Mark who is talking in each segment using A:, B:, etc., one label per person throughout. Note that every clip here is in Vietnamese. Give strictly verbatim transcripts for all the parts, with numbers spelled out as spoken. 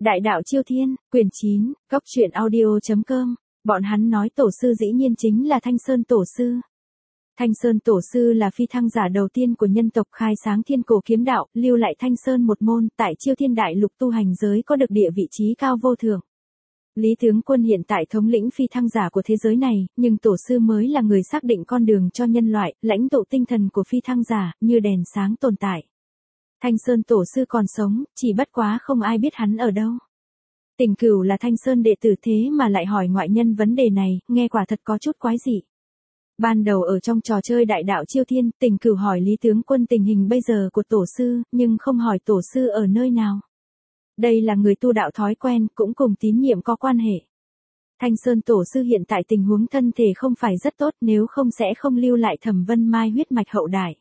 A: Đại đạo Chiêu Thiên, quyển chín, góc truyện audio.com, bọn hắn nói tổ sư dĩ nhiên chính là Thanh Sơn tổ sư. Thanh Sơn tổ sư là phi thăng giả đầu tiên của nhân tộc khai sáng thiên cổ kiếm đạo, lưu lại Thanh Sơn một môn, tại Chiêu Thiên đại lục tu hành giới có được địa vị trí cao vô thượng. Lý Tướng Quân hiện tại thống lĩnh phi thăng giả của thế giới này, nhưng tổ sư mới là người xác định con đường cho nhân loại, lãnh tụ tinh thần của phi thăng giả, như đèn sáng tồn tại. Thanh Sơn tổ sư còn sống, chỉ bất quá không ai biết hắn ở đâu. Tình Cửu là Thanh Sơn đệ tử thế mà lại hỏi ngoại nhân vấn đề này, nghe quả thật có chút quái dị. Ban đầu ở trong trò chơi Đại đạo Chiêu Thiên, Tình Cửu hỏi Lý Tướng Quân tình hình bây giờ của tổ sư, nhưng không hỏi tổ sư ở nơi nào. Đây là người tu đạo thói quen, cũng cùng tín nhiệm có quan hệ. Thanh Sơn tổ sư hiện tại tình huống thân thể không phải rất tốt, nếu không sẽ không lưu lại Thẩm Vân Mai huyết mạch hậu đại.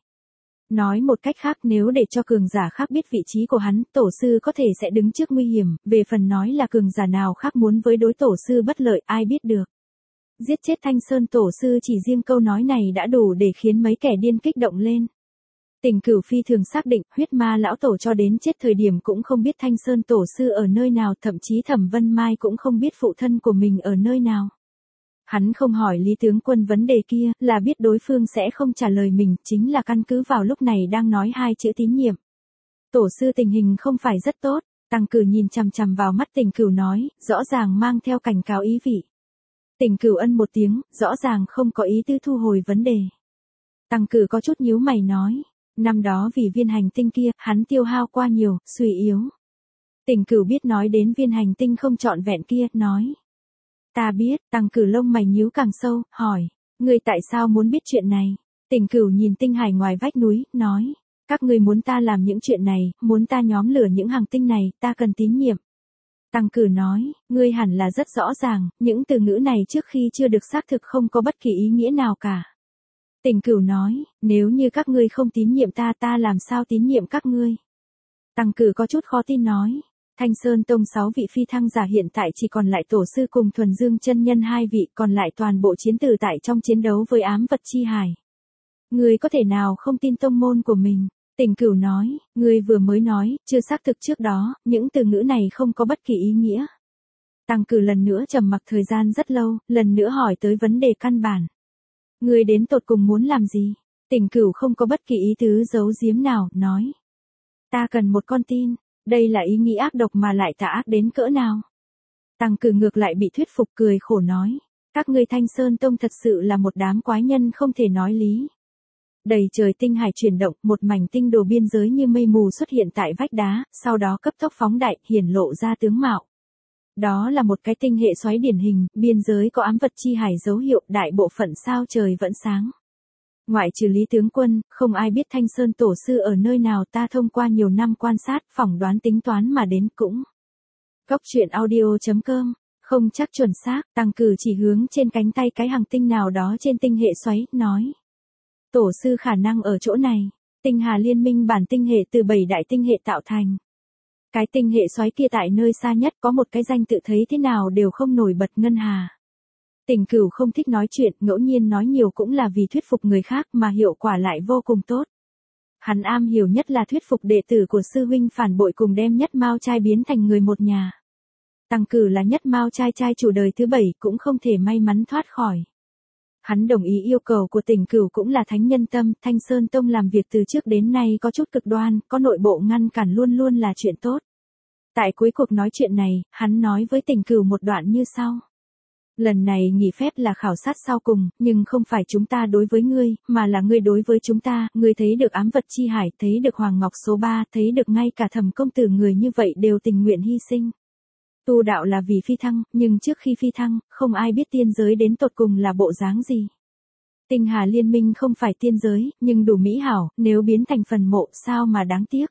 A: Nói một cách khác, nếu để cho cường giả khác biết vị trí của hắn, tổ sư có thể sẽ đứng trước nguy hiểm, về phần nói là cường giả nào khác muốn với đối tổ sư bất lợi, ai biết được. Giết chết Thanh Sơn tổ sư chỉ riêng câu nói này đã đủ để khiến mấy kẻ điên kích động lên. Tình Cửu phi thường xác định, huyết ma lão tổ cho đến chết thời điểm cũng không biết Thanh Sơn tổ sư ở nơi nào, thậm chí Thẩm Vân Mai cũng không biết phụ thân của mình ở nơi nào. Hắn không hỏi Lý Tướng Quân vấn đề kia, là biết đối phương sẽ không trả lời mình, chính là căn cứ vào lúc này đang nói hai chữ tín nhiệm. Tổ sư tình hình không phải rất tốt, Tăng Cử nhìn chằm chằm vào mắt Tình Cửu nói, rõ ràng mang theo cảnh cáo ý vị. Tình Cửu ân một tiếng, rõ ràng không có ý tư thu hồi vấn đề. Tăng Cử có chút nhíu mày nói, năm đó vì viên hành tinh kia, hắn tiêu hao qua nhiều, suy yếu. Tình Cửu biết nói đến viên hành tinh không trọn vẹn kia, nói. Ta biết, Tăng Cử lông mày nhíu càng sâu, hỏi, ngươi tại sao muốn biết chuyện này? Tình Cửu nhìn tinh hải ngoài vách núi, nói, các ngươi muốn ta làm những chuyện này, muốn ta nhóm lửa những hành tinh này, ta cần tín nhiệm. Tăng Cử nói, ngươi hẳn là rất rõ ràng, những từ ngữ này trước khi chưa được xác thực không có bất kỳ ý nghĩa nào cả. Tình Cửu nói, nếu như các ngươi không tín nhiệm ta, ta làm sao tín nhiệm các ngươi? Tăng Cử có chút khó tin nói. Thanh Sơn Tông sáu vị phi thăng giả hiện tại chỉ còn lại tổ sư cùng Thuần Dương chân nhân hai vị, còn lại toàn bộ chiến tử tại trong chiến đấu với ám vật chi hải. Ngươi có thể nào không tin tông môn của mình? Tình Cửu nói, ngươi vừa mới nói, chưa xác thực trước đó, những từ ngữ này không có bất kỳ ý nghĩa. Tăng Cử lần nữa trầm mặc thời gian rất lâu, lần nữa hỏi tới vấn đề căn bản. Ngươi đến tột cùng muốn làm gì? Tình Cửu không có bất kỳ ý tứ giấu giếm nào, nói. Ta cần một con tin. Đây là ý nghĩ ác độc mà lại tà ác đến cỡ nào. Tăng Cử ngược lại bị thuyết phục, cười khổ nói. Các ngươi Thanh Sơn Tông thật sự là một đám quái nhân không thể nói lý. Đầy trời tinh hải chuyển động, một mảnh tinh đồ biên giới như mây mù xuất hiện tại vách đá, sau đó cấp tốc phóng đại, hiển lộ ra tướng mạo. Đó là một cái tinh hệ xoáy điển hình, biên giới có ám vật chi hải dấu hiệu, đại bộ phận sao trời vẫn sáng. Ngoại trừ Lý Tướng Quân, không ai biết Thanh Sơn tổ sư ở nơi nào, ta thông qua nhiều năm quan sát, phỏng đoán tính toán mà đến cũng. Góc truyện audio.com, không chắc chuẩn xác, Tăng Cử chỉ hướng trên cánh tay cái hành tinh nào đó trên tinh hệ xoáy, nói. Tổ sư khả năng ở chỗ này, tinh hà liên minh bản tinh hệ từ bảy đại tinh hệ tạo thành. Cái tinh hệ xoáy kia tại nơi xa nhất có một cái danh tự thấy thế nào đều không nổi bật ngân hà. Tình Cửu không thích nói chuyện, ngẫu nhiên nói nhiều cũng là vì thuyết phục người khác mà hiệu quả lại vô cùng tốt. Hắn am hiểu nhất là thuyết phục đệ tử của sư huynh phản bội cùng đem Nhất Mao trai biến thành người một nhà. Tăng Cử là Nhất Mao trai trai chủ đời thứ bảy, cũng không thể may mắn thoát khỏi. Hắn đồng ý yêu cầu của Tình Cửu cũng là thánh nhân tâm, Thanh Sơn Tông làm việc từ trước đến nay có chút cực đoan, có nội bộ ngăn cản luôn luôn là chuyện tốt. Tại cuối cuộc nói chuyện này, hắn nói với Tình Cửu một đoạn như sau. Lần này nghỉ phép là khảo sát sau cùng, nhưng không phải chúng ta đối với ngươi, mà là ngươi đối với chúng ta, ngươi thấy được ám vật chi hải, thấy được Hoàng Ngọc số ba, thấy được ngay cả Thẩm công tử người như vậy đều tình nguyện hy sinh. Tu đạo là vì phi thăng, nhưng trước khi phi thăng, không ai biết tiên giới đến tột cùng là bộ dáng gì. Tinh hà liên minh không phải tiên giới, nhưng đủ mỹ hảo, nếu biến thành phần mộ sao mà đáng tiếc.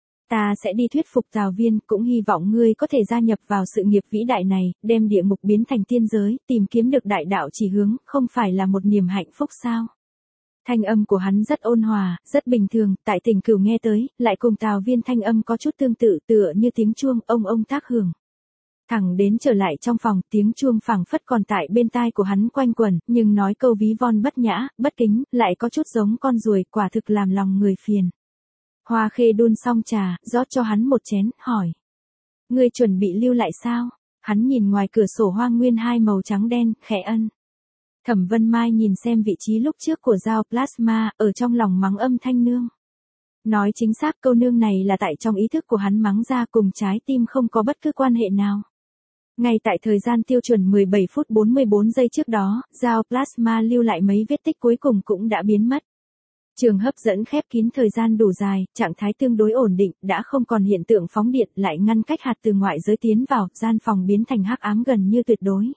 A: Ta sẽ đi thuyết phục Tào Viên, cũng hy vọng ngươi có thể gia nhập vào sự nghiệp vĩ đại này, đem địa ngục biến thành tiên giới, tìm kiếm được đại đạo chỉ hướng, không phải là một niềm hạnh phúc sao? Thanh âm của hắn rất ôn hòa, rất bình thường, tại Tình Cửu nghe tới, lại cùng Tào Viên thanh âm có chút tương tự, tựa như tiếng chuông, ông ông tác hưởng. Thẳng đến trở lại trong phòng, tiếng chuông phảng phất còn tại bên tai của hắn quanh quẩn, nhưng nói câu ví von bất nhã, bất kính, lại có chút giống con ruồi, quả thực làm lòng người phiền. Hoa Khê đun xong trà, rót cho hắn một chén, hỏi. Ngươi chuẩn bị lưu lại sao? Hắn nhìn ngoài cửa sổ hoang nguyên hai màu trắng đen, khẽ ân. Thẩm Vân Mai nhìn xem vị trí lúc trước của dao plasma, ở trong lòng mắng âm thanh nương. Nói chính xác câu nương này là tại trong ý thức của hắn mắng ra, cùng trái tim không có bất cứ quan hệ nào. Ngay tại thời gian tiêu chuẩn mười bảy phút bốn mươi bốn giây trước đó, dao plasma lưu lại mấy vết tích cuối cùng cũng đã biến mất. Trường hấp dẫn khép kín thời gian đủ dài, trạng thái tương đối ổn định, đã không còn hiện tượng phóng điện lại ngăn cách hạt từ ngoại giới tiến vào, gian phòng biến thành hắc ám gần như tuyệt đối.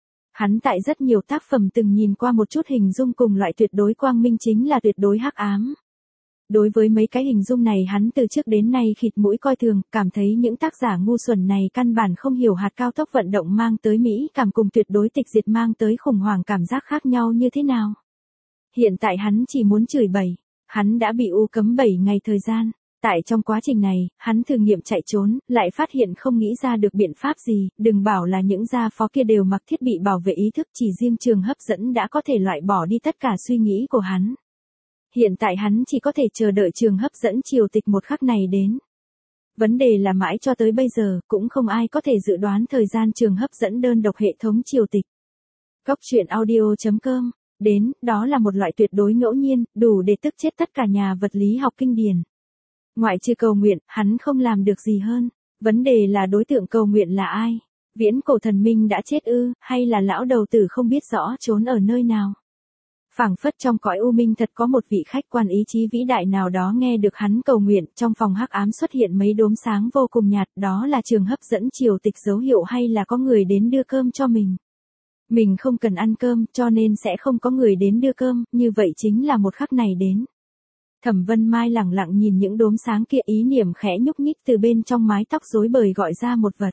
A: Hắn tại rất nhiều tác phẩm từng nhìn qua một chút hình dung cùng loại tuyệt đối quang minh chính là tuyệt đối hắc ám. Đối với mấy cái hình dung này hắn từ trước đến nay khịt mũi coi thường, cảm thấy những tác giả ngu xuẩn này căn bản không hiểu hạt cao tốc vận động mang tới Mỹ cảm cùng tuyệt đối tịch diệt mang tới khủng hoảng cảm giác khác nhau như thế nào. Hiện tại hắn chỉ muốn chửi bậy, hắn đã bị u cấm bảy ngày thời gian. Tại trong quá trình này, hắn thử nghiệm chạy trốn, lại phát hiện không nghĩ ra được biện pháp gì, đừng bảo là những gia phó kia đều mặc thiết bị bảo vệ ý thức, chỉ riêng trường hấp dẫn đã có thể loại bỏ đi tất cả suy nghĩ của hắn. Hiện tại hắn chỉ có thể chờ đợi trường hấp dẫn triều tịch một khắc này đến. Vấn đề là mãi cho tới bây giờ, cũng không ai có thể dự đoán thời gian trường hấp dẫn đơn độc hệ thống triều tịch. Góc truyện audio chấm com đến, đó là một loại tuyệt đối ngẫu nhiên, đủ để tức chết tất cả nhà vật lý học kinh điển. Ngoại trừ cầu nguyện, hắn không làm được gì hơn. Vấn đề là đối tượng cầu nguyện là ai? Viễn cổ thần minh đã chết ư, hay là lão đầu tử không biết rõ trốn ở nơi nào? Phảng phất trong cõi u minh thật có một vị khách quan ý chí vĩ đại nào đó nghe được hắn cầu nguyện, trong phòng hắc ám xuất hiện mấy đốm sáng vô cùng nhạt, đó là trường hấp dẫn triều tịch dấu hiệu hay là có người đến đưa cơm cho mình? Mình không cần ăn cơm, cho nên sẽ không có người đến đưa cơm, như vậy chính là một khắc này đến. Thẩm Vân Mai lẳng lặng nhìn những đốm sáng kia, ý niệm khẽ nhúc nhích từ bên trong mái tóc rối bời gọi ra một vật.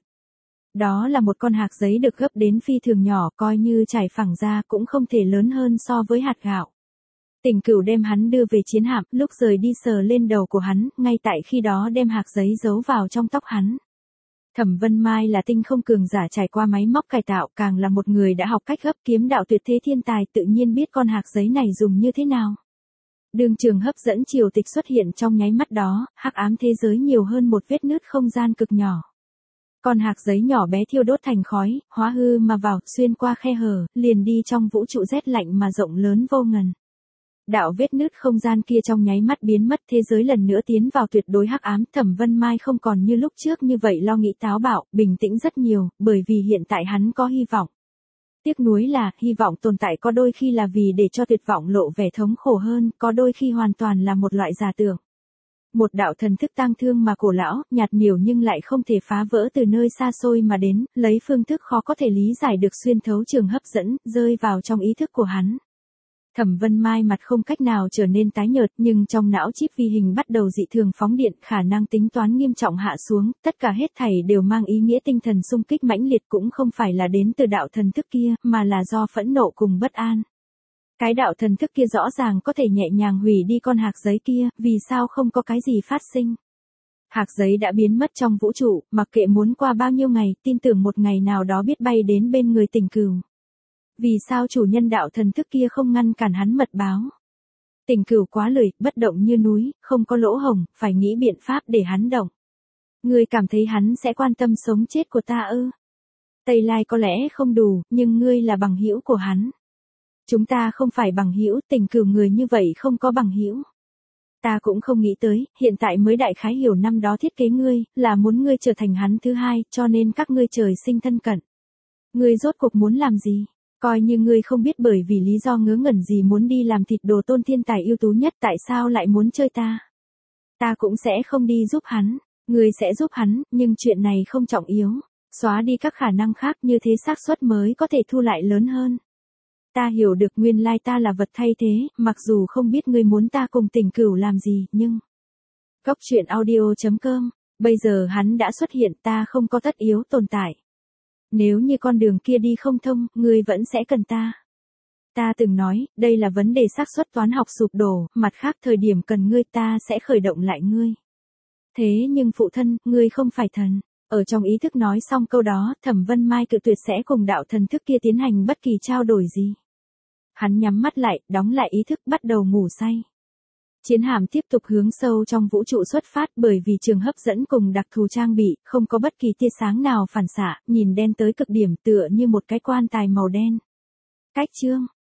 A: Đó là một con hạc giấy được gấp đến phi thường nhỏ, coi như trải phẳng ra cũng không thể lớn hơn so với hạt gạo. Tình Cửu đem hắn đưa về chiến hạm, lúc rời đi sờ lên đầu của hắn, ngay tại khi đó đem hạc giấy giấu vào trong tóc hắn. Thẩm Vân Mai là tinh không cường giả trải qua máy móc cải tạo, càng là một người đã học cách gấp kiếm đạo tuyệt thế thiên tài, tự nhiên biết con hạc giấy này dùng như thế nào. Đường trường hấp dẫn triều tịch xuất hiện trong nháy mắt đó, hắc ám thế giới nhiều hơn một vết nứt không gian cực nhỏ. Con hạc giấy nhỏ bé thiêu đốt thành khói, hóa hư mà vào, xuyên qua khe hở, liền đi trong vũ trụ rét lạnh mà rộng lớn vô ngần. Đạo vết nứt không gian kia trong nháy mắt biến mất, thế giới lần nữa tiến vào tuyệt đối hắc ám. Thẩm Vân Mai không còn như lúc trước như vậy lo nghĩ táo bạo, bình tĩnh rất nhiều, bởi vì hiện tại hắn có hy vọng. Tiếc nuối là, hy vọng tồn tại có đôi khi là vì để cho tuyệt vọng lộ vẻ thống khổ hơn, có đôi khi hoàn toàn là một loại giả tưởng. Một đạo thần thức tang thương mà cổ lão, nhạt nhẽo nhưng lại không thể phá vỡ từ nơi xa xôi mà đến, lấy phương thức khó có thể lý giải được xuyên thấu trường hấp dẫn, rơi vào trong ý thức của hắn. Thẩm Vân Mai mặt không cách nào trở nên tái nhợt, nhưng trong não chip vi hình bắt đầu dị thường phóng điện, khả năng tính toán nghiêm trọng hạ xuống, tất cả hết thảy đều mang ý nghĩa tinh thần xung kích mãnh liệt, cũng không phải là đến từ đạo thần thức kia, mà là do phẫn nộ cùng bất an. Cái đạo thần thức kia rõ ràng có thể nhẹ nhàng hủy đi con hạc giấy kia, vì sao không có cái gì phát sinh? Hạc giấy đã biến mất trong vũ trụ, mặc kệ muốn qua bao nhiêu ngày, tin tưởng một ngày nào đó biết bay đến bên người Tình Cửu. Vì sao chủ nhân đạo thần thức kia không ngăn cản hắn mật báo? Tình Cửu quá lười, bất động như núi, không có lỗ hổng, phải nghĩ biện pháp để hắn động. Ngươi cảm thấy hắn sẽ quan tâm sống chết của ta ư? Tây Lai có lẽ không đủ, nhưng ngươi là bằng hữu của hắn. Chúng ta không phải bằng hữu, Tình Cửu người như vậy không có bằng hữu. Ta cũng không nghĩ tới, hiện tại mới đại khái hiểu năm đó thiết kế ngươi, là muốn ngươi trở thành hắn thứ hai, cho nên các ngươi trời sinh thân cận. Ngươi rốt cuộc muốn làm gì? Coi như ngươi không biết bởi vì lý do ngớ ngẩn gì muốn đi làm thịt đồ tôn thiên tài ưu tú nhất, tại sao lại muốn chơi ta? Ta cũng sẽ không đi giúp hắn, ngươi sẽ giúp hắn, nhưng chuyện này không trọng yếu. Xóa đi các khả năng khác, như thế xác suất mới có thể thu lại lớn hơn. Ta hiểu được nguyên lai ta là vật thay thế, mặc dù không biết ngươi muốn ta cùng Tình Cửu làm gì, nhưng... Góc truyện audio chấm com, bây giờ hắn đã xuất hiện, ta không có tất yếu tồn tại. Nếu như con đường kia đi không thông, ngươi vẫn sẽ cần ta. Ta từng nói, đây là vấn đề xác suất toán học sụp đổ, mặt khác thời điểm cần ngươi ta sẽ khởi động lại ngươi. Thế nhưng phụ thân, ngươi không phải thần. Ở trong ý thức nói xong câu đó, Thẩm Vân Mai cự tuyệt sẽ cùng đạo thần thức kia tiến hành bất kỳ trao đổi gì. Hắn nhắm mắt lại, đóng lại ý thức, bắt đầu ngủ say. Chiến hạm tiếp tục hướng sâu trong vũ trụ xuất phát bởi vì trường hấp dẫn cùng đặc thù trang bị, không có bất kỳ tia sáng nào phản xạ, nhìn đen tới cực điểm tựa như một cái quan tài màu đen. Cách chương